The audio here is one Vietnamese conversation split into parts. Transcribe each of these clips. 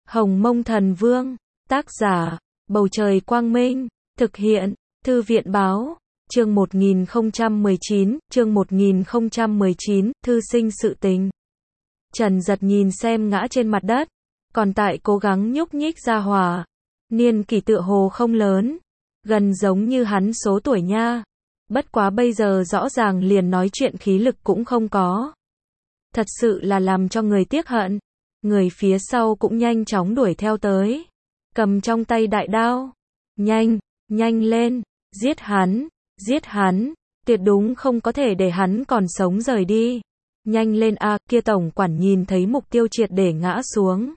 Hồng Mông Thần Vương, tác giả, Bầu Trời Quang Minh, thực hiện, Thư viện Báo, chương 1019, thư sinh sự tình. Trần Giật nhìn xem ngã trên mặt đất, còn tại cố gắng nhúc nhích ra hỏa. Niên kỷ tựa hồ không lớn, gần giống như hắn số tuổi nha. Bất quá bây giờ rõ ràng liền nói chuyện khí lực cũng không có. Thật sự là làm cho người tiếc hận. Người phía sau cũng nhanh chóng đuổi theo tới. Cầm trong tay đại đao. Nhanh, nhanh lên, giết hắn, tuyệt đúng không có thể để hắn còn sống rời đi. Nhanh lên a, kia tổng quản nhìn thấy mục tiêu triệt để ngã xuống.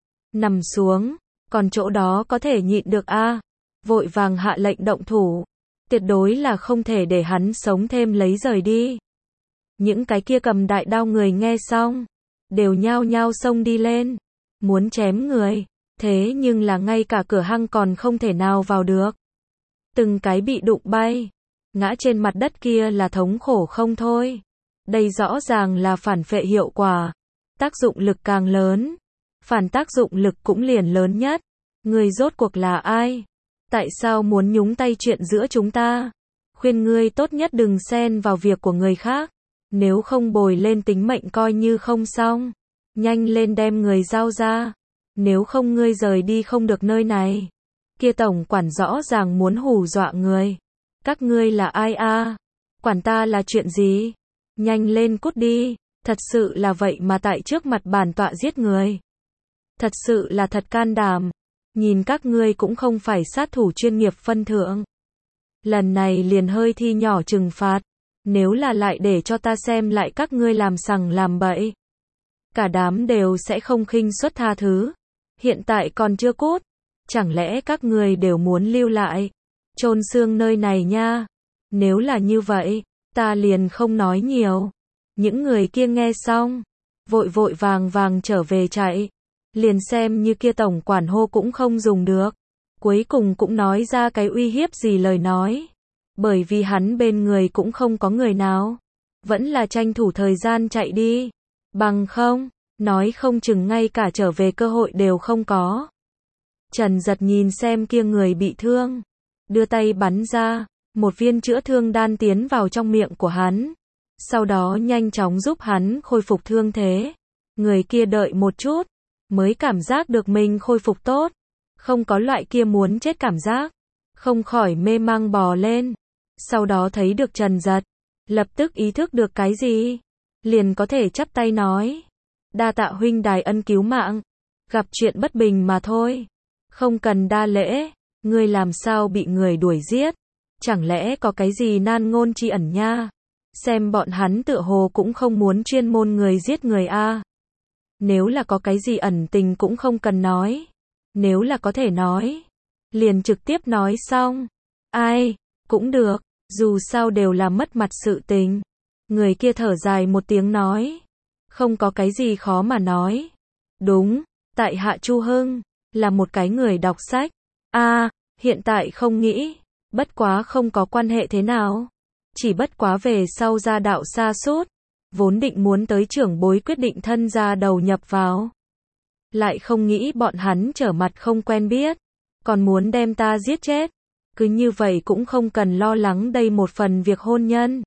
Nằm xuống, còn chỗ đó có thể nhịn được a, vội vàng hạ lệnh động thủ. Tuyệt đối là không thể để hắn sống thêm lấy rời đi. Những cái kia cầm đại đao người nghe xong, đều nhao nhao xông đi lên, muốn chém người, thế nhưng là ngay cả cửa hang còn không thể nào vào được. Từng cái bị đụng bay, ngã trên mặt đất kia là thống khổ không thôi. Đây rõ ràng là phản phệ hiệu quả, tác dụng lực càng lớn, phản tác dụng lực cũng liền lớn nhất. Người rốt cuộc là ai? Tại sao muốn nhúng tay chuyện giữa chúng ta? Khuyên ngươi tốt nhất đừng xen vào việc của người khác, nếu không bồi lên tính mệnh coi như không xong. Nhanh lên đem người giao ra, nếu không ngươi rời đi không được nơi này. Kia tổng quản rõ ràng muốn hù dọa người. Các ngươi là ai a? Quản ta là chuyện gì? Nhanh lên cút đi, thật sự là vậy mà tại trước mặt bản tọa giết người. Thật sự là thật can đảm. Nhìn các ngươi cũng không phải sát thủ chuyên nghiệp phân thượng. Lần này liền hơi thi nhỏ trừng phạt, nếu là lại để cho ta xem lại các ngươi làm sằng làm bậy, cả đám đều sẽ không khinh suất tha thứ. Hiện tại còn chưa cút, chẳng lẽ các ngươi đều muốn lưu lại, chôn xương nơi này nha? Nếu là như vậy, ta liền không nói nhiều. Những người kia nghe xong, vội vội vàng vàng trở về chạy. Liền xem như kia tổng quản hô cũng không dùng được. Cuối cùng cũng nói ra cái uy hiếp gì lời nói. Bởi vì hắn bên người cũng không có người nào. Vẫn là tranh thủ thời gian chạy đi. Bằng không, nói không chừng ngay cả trở về cơ hội đều không có. Trần Giật nhìn xem kia người bị thương, đưa tay bắn ra, một viên chữa thương đan tiến vào trong miệng của hắn. Sau đó nhanh chóng giúp hắn khôi phục thương thế. Người kia đợi một chút, mới cảm giác được mình khôi phục tốt, không có loại kia muốn chết cảm giác, không khỏi mê mang bò lên. Sau đó thấy được Trần Giật, lập tức ý thức được cái gì, liền có thể chắp tay nói: đa tạ huynh đài ân cứu mạng, gặp chuyện bất bình mà thôi, không cần đa lễ. Ngươi làm sao bị người đuổi giết, chẳng lẽ có cái gì nan ngôn tri ẩn nha? Xem bọn hắn tựa hồ cũng không muốn chuyên môn người giết người a. Nếu là có cái gì ẩn tình cũng không cần nói. Nếu là có thể nói, liền trực tiếp nói xong. Ai, cũng được, dù sao đều là mất mặt sự tình. Người kia thở dài một tiếng nói: không có cái gì khó mà nói. Đúng, tại hạ Chu Hưng, là một cái người đọc sách. Hiện tại không nghĩ, bất quá không có quan hệ thế nào. Chỉ bất quá về sau gia đạo sa sút, vốn định muốn tới trưởng bối quyết định thân gia đầu nhập vào. Lại không nghĩ bọn hắn trở mặt không quen biết, còn muốn đem ta giết chết. Cứ như vậy cũng không cần lo lắng đây một phần việc hôn nhân.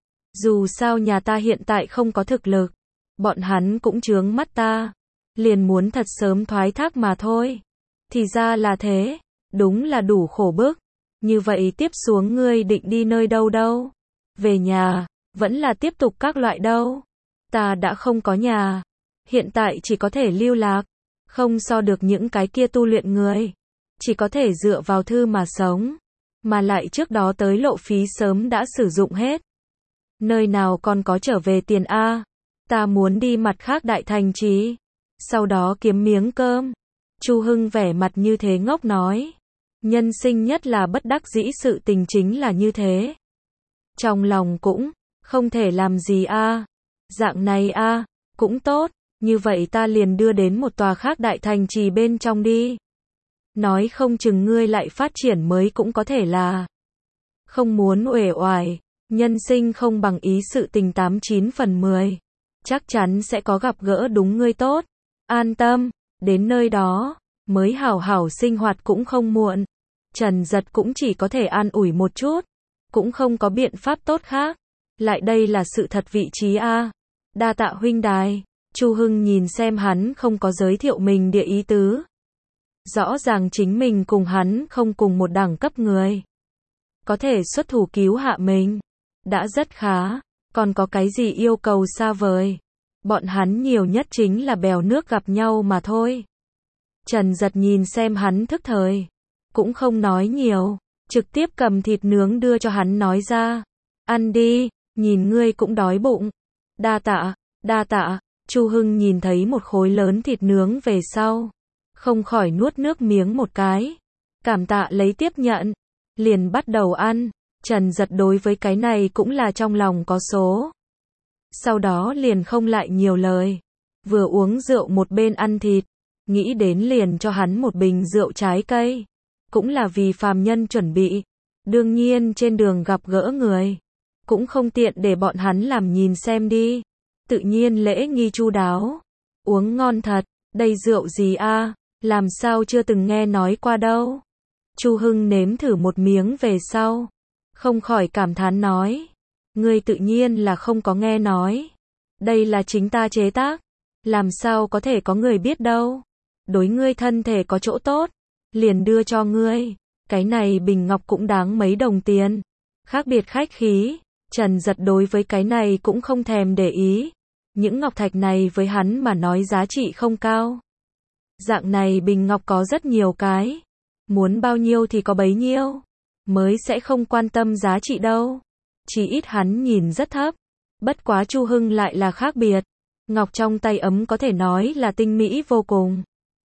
Dù sao nhà ta hiện tại không có thực lực, bọn hắn cũng chướng mắt ta, liền muốn thật sớm thoái thác mà thôi. Thì ra là thế, đúng là đủ khổ bức. Như vậy tiếp xuống ngươi định đi nơi đâu? Về nhà, vẫn là tiếp tục các loại đâu? Ta đã không có nhà, hiện tại chỉ có thể lưu lạc, không so được những cái kia tu luyện người, chỉ có thể dựa vào thư mà sống, mà lại trước đó tới lộ phí sớm đã sử dụng hết. Nơi nào còn có trở về tiền a? Ta muốn đi mặt khác đại thành trì, sau đó kiếm miếng cơm. Chu Hưng vẻ mặt như thế ngốc nói. Nhân sinh nhất là bất đắc dĩ, sự tình chính là như thế. Trong lòng cũng không thể làm gì a. Dạng này a, cũng tốt, như vậy ta liền đưa đến một tòa khác đại thành trì bên trong đi. Nói không chừng ngươi lại phát triển mới cũng có thể là. Không muốn uể oải, nhân sinh không bằng ý, sự tình 89 phần 10. Chắc chắn sẽ có gặp gỡ đúng ngươi tốt. An tâm, đến nơi đó, mới hảo hảo sinh hoạt cũng không muộn. Trần Giật cũng chỉ có thể an ủi một chút, cũng không có biện pháp tốt khác. Lại đây là sự thật vị trí a. Đa tạ huynh đài. Chu Hưng nhìn xem hắn không có giới thiệu mình địa ý tứ. Rõ ràng chính mình cùng hắn không cùng một đẳng cấp người. Có thể xuất thủ cứu hạ mình. Đã rất khá. Còn có cái gì yêu cầu xa vời. Bọn hắn nhiều nhất chính là bèo nước gặp nhau mà thôi. Trần Giật nhìn xem hắn thức thời. Cũng không nói nhiều. Trực tiếp cầm thịt nướng đưa cho hắn nói ra. Ăn đi, nhìn ngươi cũng đói bụng. Đa tạ, đa tạ. Chu Hưng nhìn thấy một khối lớn thịt nướng về sau. Không khỏi nuốt nước miếng một cái. Cảm tạ lấy tiếp nhận. Liền bắt đầu ăn. Trần Giật đối với cái này cũng là trong lòng có số. Sau đó liền không lại nhiều lời. Vừa uống rượu một bên ăn thịt. Nghĩ đến liền cho hắn một bình rượu trái cây. Cũng là vì phàm nhân chuẩn bị. Đương nhiên trên đường gặp gỡ người. Cũng không tiện để bọn hắn làm nhìn xem đi. Tự nhiên lễ nghi chu đáo. Uống ngon thật. Đây rượu gì a? Làm sao chưa từng nghe nói qua đâu. Chu Hưng nếm thử một miếng về sau. Không khỏi cảm thán nói. Ngươi tự nhiên là không có nghe nói. Đây là chính ta chế tác. Làm sao có thể có người biết đâu. Đối ngươi thân thể có chỗ tốt. Liền đưa cho ngươi. Cái này bình ngọc cũng đáng mấy đồng tiền. Khác biệt khách khí. Trần Giật đối với cái này cũng không thèm để ý. Những ngọc thạch này với hắn mà nói giá trị không cao. Dạng này bình ngọc có rất nhiều cái. Muốn bao nhiêu thì có bấy nhiêu. Mới sẽ không quan tâm giá trị đâu. Chỉ ít hắn nhìn rất thấp. Bất quá Chu Hưng lại là khác biệt. Ngọc trong tay ấm có thể nói là tinh mỹ vô cùng.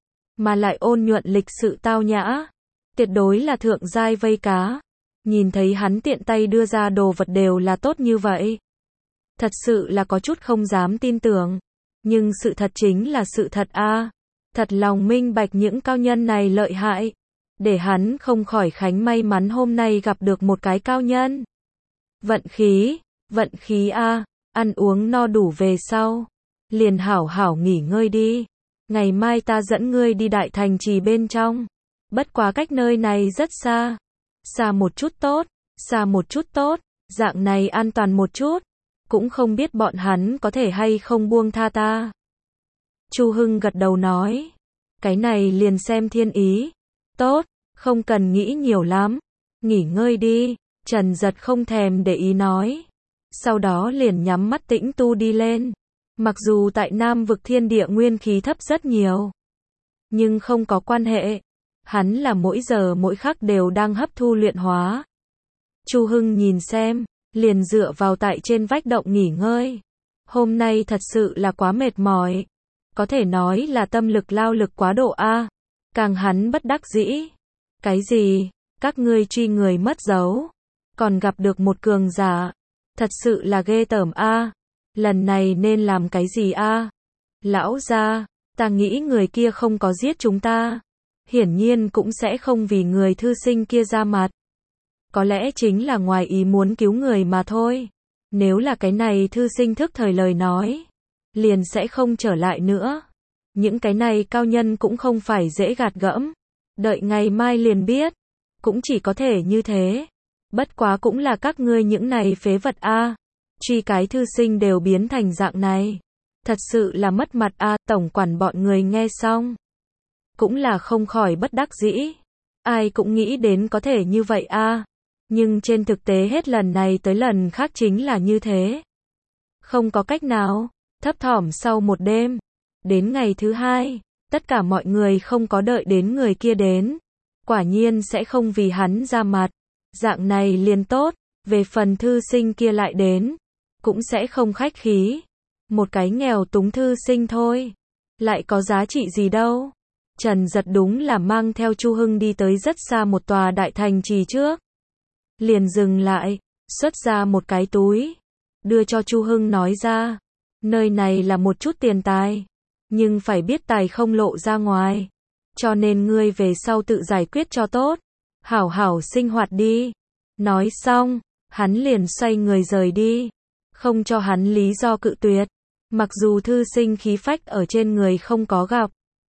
Mà lại ôn nhuận lịch sự tao nhã. Tuyệt đối là thượng giai vây cá. Nhìn thấy hắn tiện tay đưa ra đồ vật đều là tốt như vậy. Thật sự là có chút không dám tin tưởng. Nhưng sự thật chính là sự thật a. Thật lòng minh bạch những cao nhân này lợi hại. Để hắn không khỏi khánh may mắn hôm nay gặp được một cái cao nhân. Vận khí a. Ăn uống no đủ về sau. Liền hảo hảo nghỉ ngơi đi. Ngày mai ta dẫn ngươi đi đại thành trì bên trong. Bất quá cách nơi này rất xa. Xa một chút tốt. Xa một chút tốt. Dạng này an toàn một chút. Cũng không biết bọn hắn có thể hay không buông tha ta. Chu Hưng gật đầu nói. Cái này liền xem thiên ý. Tốt, không cần nghĩ nhiều lắm. Nghỉ ngơi đi. Trần Giật không thèm để ý nói. Sau đó liền nhắm mắt tĩnh tu đi lên. Mặc dù tại Nam vực thiên địa nguyên khí thấp rất nhiều. Nhưng không có quan hệ. Hắn là mỗi giờ mỗi khắc đều đang hấp thu luyện hóa. Chu Hưng nhìn xem. Liền dựa vào tại trên vách động nghỉ ngơi. Hôm nay thật sự là quá mệt mỏi. Có thể nói là tâm lực lao lực quá độ a. Càng hắn bất đắc dĩ. Cái gì? Các ngươi truy người mất dấu. Còn gặp được một cường giả. Thật sự là ghê tởm a. Lần này nên làm cái gì a? Lão gia, ta nghĩ người kia không có giết chúng ta. Hiển nhiên cũng sẽ không vì người thư sinh kia ra mặt. Có lẽ chính là ngoài ý muốn cứu người mà thôi. Nếu là cái này thư sinh thức thời lời nói. Liền sẽ không trở lại nữa. Những cái này cao nhân cũng không phải dễ gạt gẫm. Đợi ngày mai liền biết. Cũng chỉ có thể như thế. Bất quá cũng là các ngươi những này phế vật a. Truy cái thư sinh đều biến thành dạng này. Thật sự là mất mặt a. Tổng quản bọn người nghe xong. Cũng là không khỏi bất đắc dĩ. Ai cũng nghĩ đến có thể như vậy a. Nhưng trên thực tế hết lần này tới lần khác chính là như thế. Không có cách nào. Thấp thỏm sau một đêm. Đến ngày thứ hai. Tất cả mọi người không có đợi đến người kia đến. Quả nhiên sẽ không vì hắn ra mặt. Dạng này liền tốt. Về phần thư sinh kia lại đến. Cũng sẽ không khách khí. Một cái nghèo túng thư sinh thôi. Lại có giá trị gì đâu. Trần Giật đúng là mang theo Chu Hưng đi tới rất xa một tòa đại thành trì trước. Liền dừng lại. Xuất ra một cái túi. Đưa cho Chu Hưng nói ra. Nơi này là một chút tiền tài. Nhưng phải biết tài không lộ ra ngoài. Cho nên ngươi về sau tự giải quyết cho tốt. Hảo hảo sinh hoạt đi. Nói xong. Hắn liền xoay người rời đi. Không cho hắn lý do cự tuyệt. Mặc dù thư sinh khí phách ở trên người không có gặp.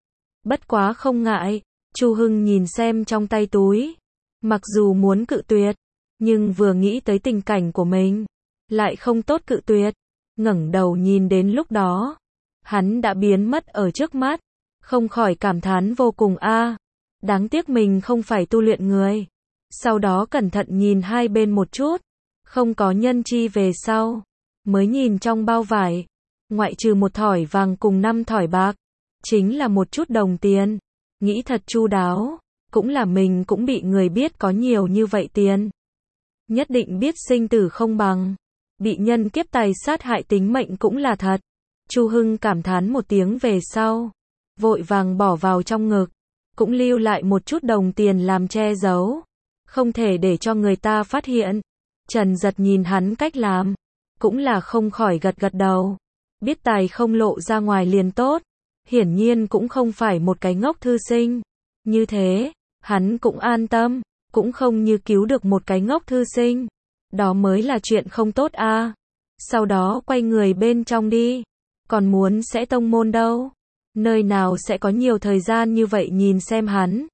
Bất quá không ngại, Chu Hưng nhìn xem trong tay túi. Mặc dù muốn cự tuyệt, nhưng vừa nghĩ tới tình cảnh của mình, lại không tốt cự tuyệt. Ngẩng đầu nhìn đến lúc đó, hắn đã biến mất ở trước mắt, không khỏi cảm thán vô cùng a. Đáng tiếc mình không phải tu luyện người. Sau đó cẩn thận nhìn hai bên một chút, không có nhân chi về sau, mới nhìn trong bao vải, ngoại trừ một thỏi vàng cùng 5 thỏi bạc, chính là một chút đồng tiền. Nghĩ thật chu đáo, cũng là mình cũng bị người biết có nhiều như vậy tiền. Nhất định biết sinh tử không bằng, bị nhân kiếp tài sát hại tính mệnh cũng là thật. Chu Hưng cảm thán một tiếng về sau, vội vàng bỏ vào trong ngực, cũng lưu lại một chút đồng tiền làm che giấu, không thể để cho người ta phát hiện. Trần Giật nhìn hắn cách làm, cũng là không khỏi gật gật đầu, biết tài không lộ ra ngoài liền tốt, hiển nhiên cũng không phải một cái ngốc thư sinh. Như thế, hắn cũng an tâm, cũng không như cứu được một cái ngốc thư sinh. Đó mới là chuyện không tốt a. Sau đó quay người bên trong đi, còn muốn sẽ tông môn đâu, nơi nào sẽ có nhiều thời gian như vậy nhìn xem hắn.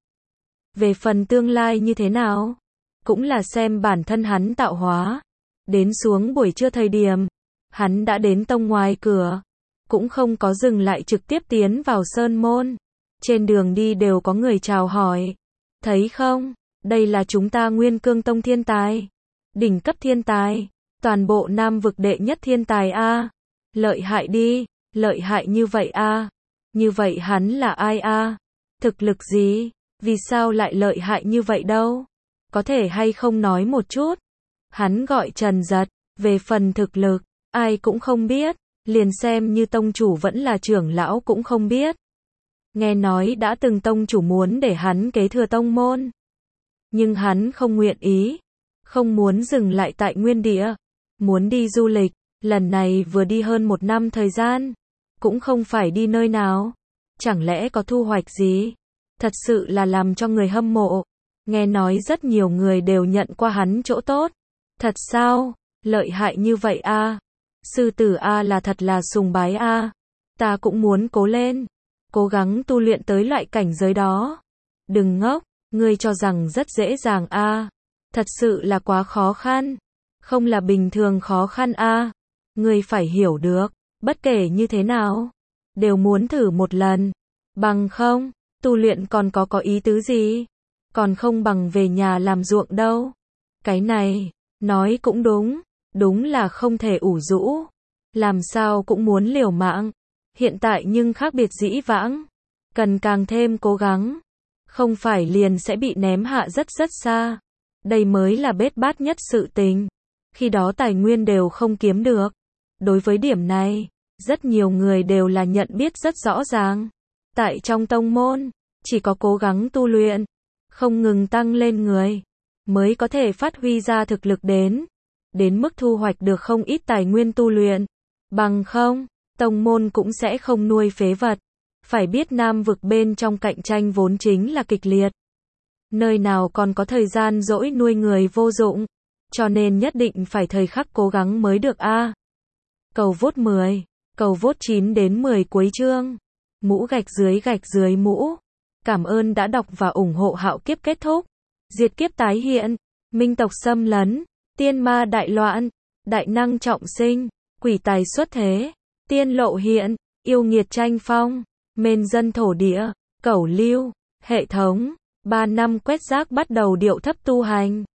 Về phần tương lai như thế nào, cũng là xem bản thân hắn tạo hóa. Đến xuống buổi trưa thời điểm, hắn đã đến tông ngoài cửa, cũng không có dừng lại trực tiếp tiến vào sơn môn. Trên đường đi đều có người chào hỏi. Thấy không, đây là chúng ta Nguyên Cương Tông thiên tài, đỉnh cấp thiên tài, toàn bộ Nam vực đệ nhất thiên tài a. Lợi hại đi, lợi hại như vậy a. Như vậy hắn là ai a? Thực lực gì? Vì sao lại lợi hại như vậy đâu? Có thể hay không nói một chút? Hắn gọi Trần Giật, về phần thực lực, ai cũng không biết, liền xem như tông chủ vẫn là trưởng lão cũng không biết. Nghe nói đã từng tông chủ muốn để hắn kế thừa tông môn, nhưng hắn không nguyện ý, không muốn dừng lại tại nguyên địa, muốn đi du lịch. Lần này vừa đi hơn 1 năm thời gian, cũng không phải đi nơi nào. Chẳng lẽ có thu hoạch gì? Thật sự là làm cho người hâm mộ. Nghe nói rất nhiều người đều nhận qua hắn chỗ tốt. Thật sao? Lợi hại như vậy a. Sư tử a là thật là sùng bái a. Ta cũng muốn cố lên, cố gắng tu luyện tới loại cảnh giới đó. Đừng ngốc, ngươi cho rằng rất dễ dàng a. Thật sự là quá khó khăn. Không là bình thường khó khăn a. Ngươi phải hiểu được, bất kể như thế nào, đều muốn thử một lần. Bằng không, tu luyện còn có ý tứ gì? Còn không bằng về nhà làm ruộng đâu. Cái này, nói cũng đúng, đúng là không thể ủ rũ. Làm sao cũng muốn liều mạng. Hiện tại nhưng khác biệt dĩ vãng, cần càng thêm cố gắng. Không phải liền sẽ bị ném hạ rất xa. Đây mới là bết bát nhất sự tình. Khi đó tài nguyên đều không kiếm được. Đối với điểm này, rất nhiều người đều là nhận biết rất rõ ràng. Tại trong tông môn, chỉ có cố gắng tu luyện, không ngừng tăng lên người, mới có thể phát huy ra thực lực đến mức thu hoạch được không ít tài nguyên tu luyện. Bằng không, tông môn cũng sẽ không nuôi phế vật. Phải biết Nam vực bên trong cạnh tranh vốn chính là kịch liệt. Nơi nào còn có thời gian dỗi nuôi người vô dụng, cho nên nhất định phải thời khắc cố gắng mới được a. Cầu vote 10, cầu vote 9 đến 10 cuối chương. Mũ gạch dưới mũ. Cảm ơn đã đọc và ủng hộ Hạo Kiếp kết thúc. Diệt kiếp tái hiện, minh tộc xâm lấn, tiên ma đại loạn, đại năng trọng sinh, quỷ tài xuất thế, tiên lộ hiện, yêu nghiệt tranh phong, mên dân thổ địa, cẩu lưu, hệ thống, 3 năm quét rác bắt đầu điệu thấp tu hành.